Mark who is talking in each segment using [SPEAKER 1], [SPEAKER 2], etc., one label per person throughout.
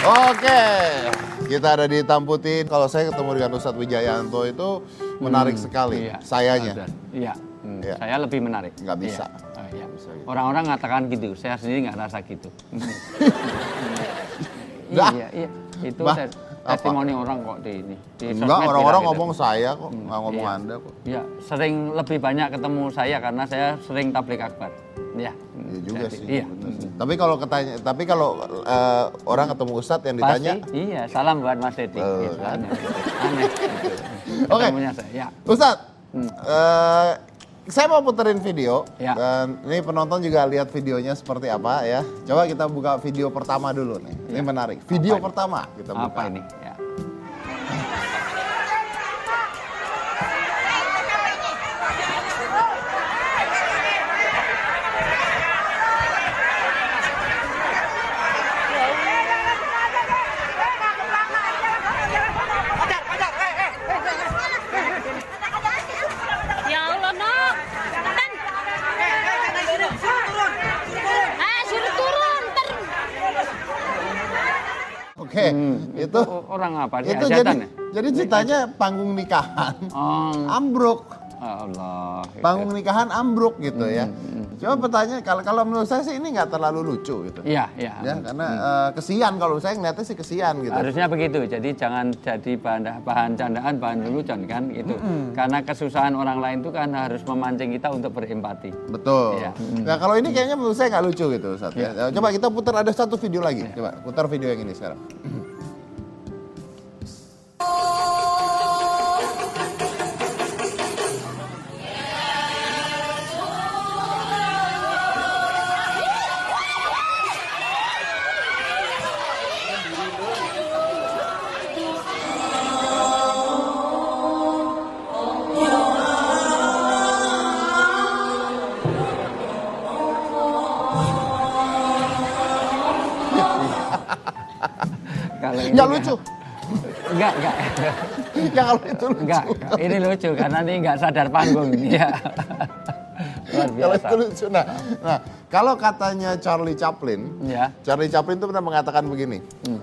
[SPEAKER 1] Oke, kita ada di Hitam Putih. Kalau saya ketemu dengan Ustadz Wijayanto itu menarik sekali,
[SPEAKER 2] iya,
[SPEAKER 1] sayanya.
[SPEAKER 2] Iya,
[SPEAKER 1] Iya.
[SPEAKER 2] saya lebih menarik.
[SPEAKER 1] Nggak bisa.
[SPEAKER 2] Iya. Oh, iya.
[SPEAKER 1] Bisa gitu.
[SPEAKER 2] Orang-orang mengatakan gitu, saya sendiri nggak rasa gitu.
[SPEAKER 1] Dah.
[SPEAKER 2] Iya. Itu
[SPEAKER 1] Bah,
[SPEAKER 2] testimoni orang kok di ini. Di
[SPEAKER 1] Enggak,
[SPEAKER 2] sosmed
[SPEAKER 1] orang-orang
[SPEAKER 2] bilang
[SPEAKER 1] ngomong
[SPEAKER 2] gitu.
[SPEAKER 1] saya kok, nggak ngomong
[SPEAKER 2] Iya.
[SPEAKER 1] Anda kok.
[SPEAKER 2] Iya, sering lebih banyak ketemu saya karena saya sering tablik akbar. Iya.
[SPEAKER 1] Iya juga
[SPEAKER 2] Jadi,
[SPEAKER 1] sih.
[SPEAKER 2] Iya.
[SPEAKER 1] bener sih. Tapi kalau orang ketemu Ustadz yang ditanya,
[SPEAKER 2] Pasti, iya, salam buat Mas Dedi. Gitu, aneh. Gitu.
[SPEAKER 1] Oke.
[SPEAKER 2] Ketemunya saya. Ya.
[SPEAKER 1] Ustadz, saya mau puterin video
[SPEAKER 2] Ya.
[SPEAKER 1] dan ini penonton juga lihat videonya seperti apa ya. Coba kita buka video pertama dulu nih. Ini menarik. Video pertama kita buka.
[SPEAKER 2] Apa ini? Ya.
[SPEAKER 3] Ya Allah, Nok. Cepetan. Suruh turun.
[SPEAKER 1] Oke, itu
[SPEAKER 2] Orang apa? Dia
[SPEAKER 1] itu
[SPEAKER 2] hajatan ya?
[SPEAKER 1] jadi ceritanya panggung nikahan
[SPEAKER 2] Oh,
[SPEAKER 1] ambruk.
[SPEAKER 2] Allah.
[SPEAKER 1] Panggung nikahan ambruk gitu ya. Coba pertanyaan kalau menurut saya sih ini nggak terlalu lucu gitu.
[SPEAKER 2] Iya.
[SPEAKER 1] Ya, karena kesian kalau saya ngeliatnya sih kesian gitu.
[SPEAKER 2] Harusnya begitu. Jadi jangan jadi bahan candaan, bahan lelucon kan gitu. Karena kesusahan orang lain itu kan harus memancing kita untuk berempati.
[SPEAKER 1] Betul.
[SPEAKER 2] Iya.
[SPEAKER 1] Nah kalau ini kayaknya menurut saya nggak lucu gitu Ustadz. Ya. Coba kita putar ada satu video lagi. Coba putar video yang ini sekarang.
[SPEAKER 2] Kalau ini
[SPEAKER 1] Nggak lucu.
[SPEAKER 2] Enggak.
[SPEAKER 1] Ya kalau itu lucu.
[SPEAKER 2] Enggak, ini lucu karena ini enggak sadar panggung. Iya. Luar
[SPEAKER 1] Kalau
[SPEAKER 2] biasa.
[SPEAKER 1] itu lucu. Nah, kalau katanya Charlie Chaplin,
[SPEAKER 2] Ya.
[SPEAKER 1] Charlie Chaplin itu pernah mengatakan begini,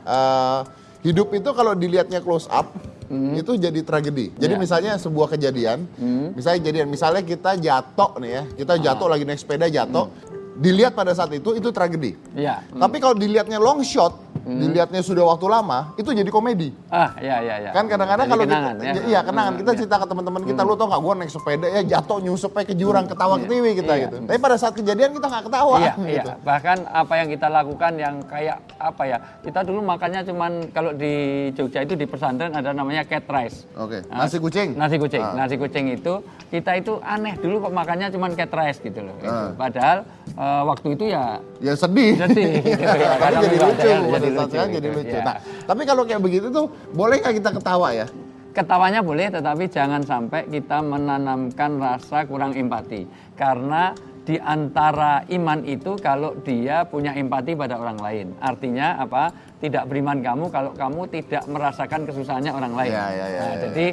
[SPEAKER 1] hidup itu kalau dilihatnya close up, itu jadi tragedi. Jadi
[SPEAKER 2] Ya.
[SPEAKER 1] misalnya sebuah kejadian, misalnya kita jatuh nih ya, kita jatuh lagi naik sepeda jatuh, dilihat pada saat itu tragedi.
[SPEAKER 2] Iya.
[SPEAKER 1] Tapi kalau dilihatnya long shot, dilihatnya sudah waktu lama, itu jadi komedi.
[SPEAKER 2] Iya.
[SPEAKER 1] Kan kadang-kadang
[SPEAKER 2] Jadi
[SPEAKER 1] kalau
[SPEAKER 2] kenangan,
[SPEAKER 1] kita,
[SPEAKER 2] ya.
[SPEAKER 1] iya kenangan, kita cerita ke teman-teman kita, lu tau gak gue naik sepeda ya jatuh nyusup ke jurang, ketawa ketiwi kita
[SPEAKER 2] Iya.
[SPEAKER 1] gitu. Tapi pada saat kejadian kita nggak ketawa
[SPEAKER 2] Iya.
[SPEAKER 1] gitu.
[SPEAKER 2] Bahkan apa yang kita lakukan yang kayak apa ya? Kita dulu makannya cuman kalau di Jogja itu di pesantren ada namanya cat rice.
[SPEAKER 1] Oke, nasi kucing.
[SPEAKER 2] Nasi kucing. Nasi kucing itu kita itu aneh dulu kok makannya cuman cat rice gitu loh. Gitu. Padahal waktu itu ya
[SPEAKER 1] Ya sedih.
[SPEAKER 2] sedih gitu ya.
[SPEAKER 1] Tapi
[SPEAKER 2] Kadang
[SPEAKER 1] jadi
[SPEAKER 2] juga
[SPEAKER 1] lucu,
[SPEAKER 2] ada yang
[SPEAKER 1] pada saat sekarang
[SPEAKER 2] gitu,
[SPEAKER 1] jadi lucu.
[SPEAKER 2] ya.
[SPEAKER 1] Nah, tapi kalau kayak begitu tuh boleh nggak kita ketawa ya?
[SPEAKER 2] Ketawanya boleh, tetapi jangan sampai kita menanamkan rasa kurang empati. Karena di antara iman itu kalau dia punya empati pada orang lain. Artinya apa? Tidak beriman kamu kalau kamu tidak merasakan kesusahannya orang lain. Jadi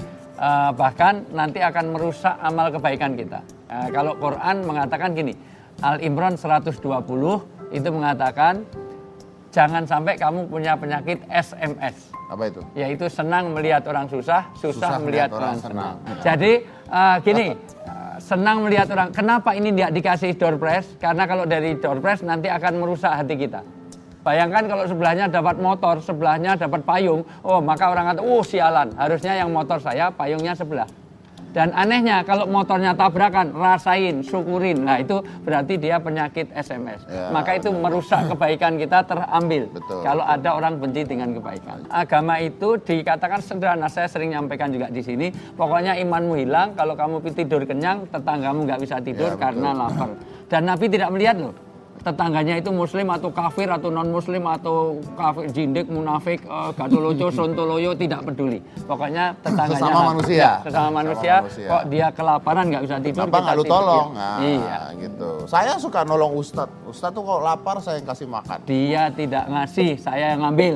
[SPEAKER 2] bahkan nanti akan merusak amal kebaikan kita. Kalau Quran mengatakan gini, Al-Imran 120 itu mengatakan jangan sampai kamu punya penyakit SMS.
[SPEAKER 1] Apa itu?
[SPEAKER 2] Yaitu senang melihat orang susah, susah melihat orang senang.
[SPEAKER 1] senang.
[SPEAKER 2] Jadi gini, senang melihat orang. Kenapa ini tidak dikasih door prize? Karena kalau dari door prize nanti akan merusak hati kita. Bayangkan kalau sebelahnya dapat motor, sebelahnya dapat payung, oh maka orang kata, oh sialan, harusnya yang motor saya, payungnya sebelah. Dan anehnya kalau motornya tabrakan, rasain, syukurin. Nah itu berarti dia penyakit SMS.
[SPEAKER 1] Ya,
[SPEAKER 2] maka itu merusak kebaikan kita terambil.
[SPEAKER 1] Betul.
[SPEAKER 2] Kalau ada orang benci dengan kebaikan. Agama itu dikatakan sederhana. Saya sering nyampaikan juga di sini. Pokoknya imanmu hilang. Kalau kamu tidur kenyang, tetanggamu nggak bisa tidur
[SPEAKER 1] Ya,
[SPEAKER 2] karena lapar. Dan Nabi tidak melihat loh. Tetangganya itu muslim atau kafir atau non muslim atau kafir jindik munafik gatoloco sontoloyo tidak peduli, pokoknya tetangganya
[SPEAKER 1] Sesama manusia.
[SPEAKER 2] sesama manusia kok dia kelaparan nggak bisa tidur
[SPEAKER 1] Kenapa nggak lu
[SPEAKER 2] tidur.
[SPEAKER 1] tolong? Nah,
[SPEAKER 2] Iya,
[SPEAKER 1] gitu. Saya suka nolong Ustadz. Ustadz tuh kalau lapar saya yang kasih makan.
[SPEAKER 2] dia tidak ngasih, saya yang ngambil.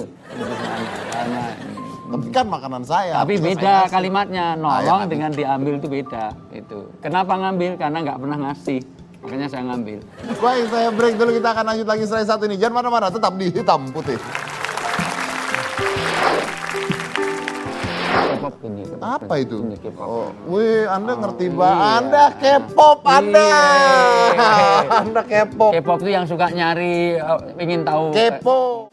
[SPEAKER 2] Karena
[SPEAKER 1] Tapi kan makanan saya.
[SPEAKER 2] tapi
[SPEAKER 1] harusnya
[SPEAKER 2] beda
[SPEAKER 1] saya ngasih.
[SPEAKER 2] kalimatnya,
[SPEAKER 1] Ah,
[SPEAKER 2] nolong
[SPEAKER 1] ya,
[SPEAKER 2] dengan diambil itu beda. Itu kenapa ngambil? Karena nggak pernah ngasih, makanya saya ngambil.
[SPEAKER 1] Baik, saya break dulu. Kita akan lanjut lagi setelah satu ini. Jangan mana-mana, tetap di Hitam Putih.
[SPEAKER 2] K-pop ini.
[SPEAKER 1] Apa itu?
[SPEAKER 2] Ini K-pop.
[SPEAKER 1] Oh, wih, Anda ngerti banget.
[SPEAKER 2] iya.
[SPEAKER 1] Anda K-pop, Anda.
[SPEAKER 2] Iya.
[SPEAKER 1] Anda K-pop.
[SPEAKER 2] K-pop itu yang suka nyari, ingin tahu.
[SPEAKER 1] Kepo.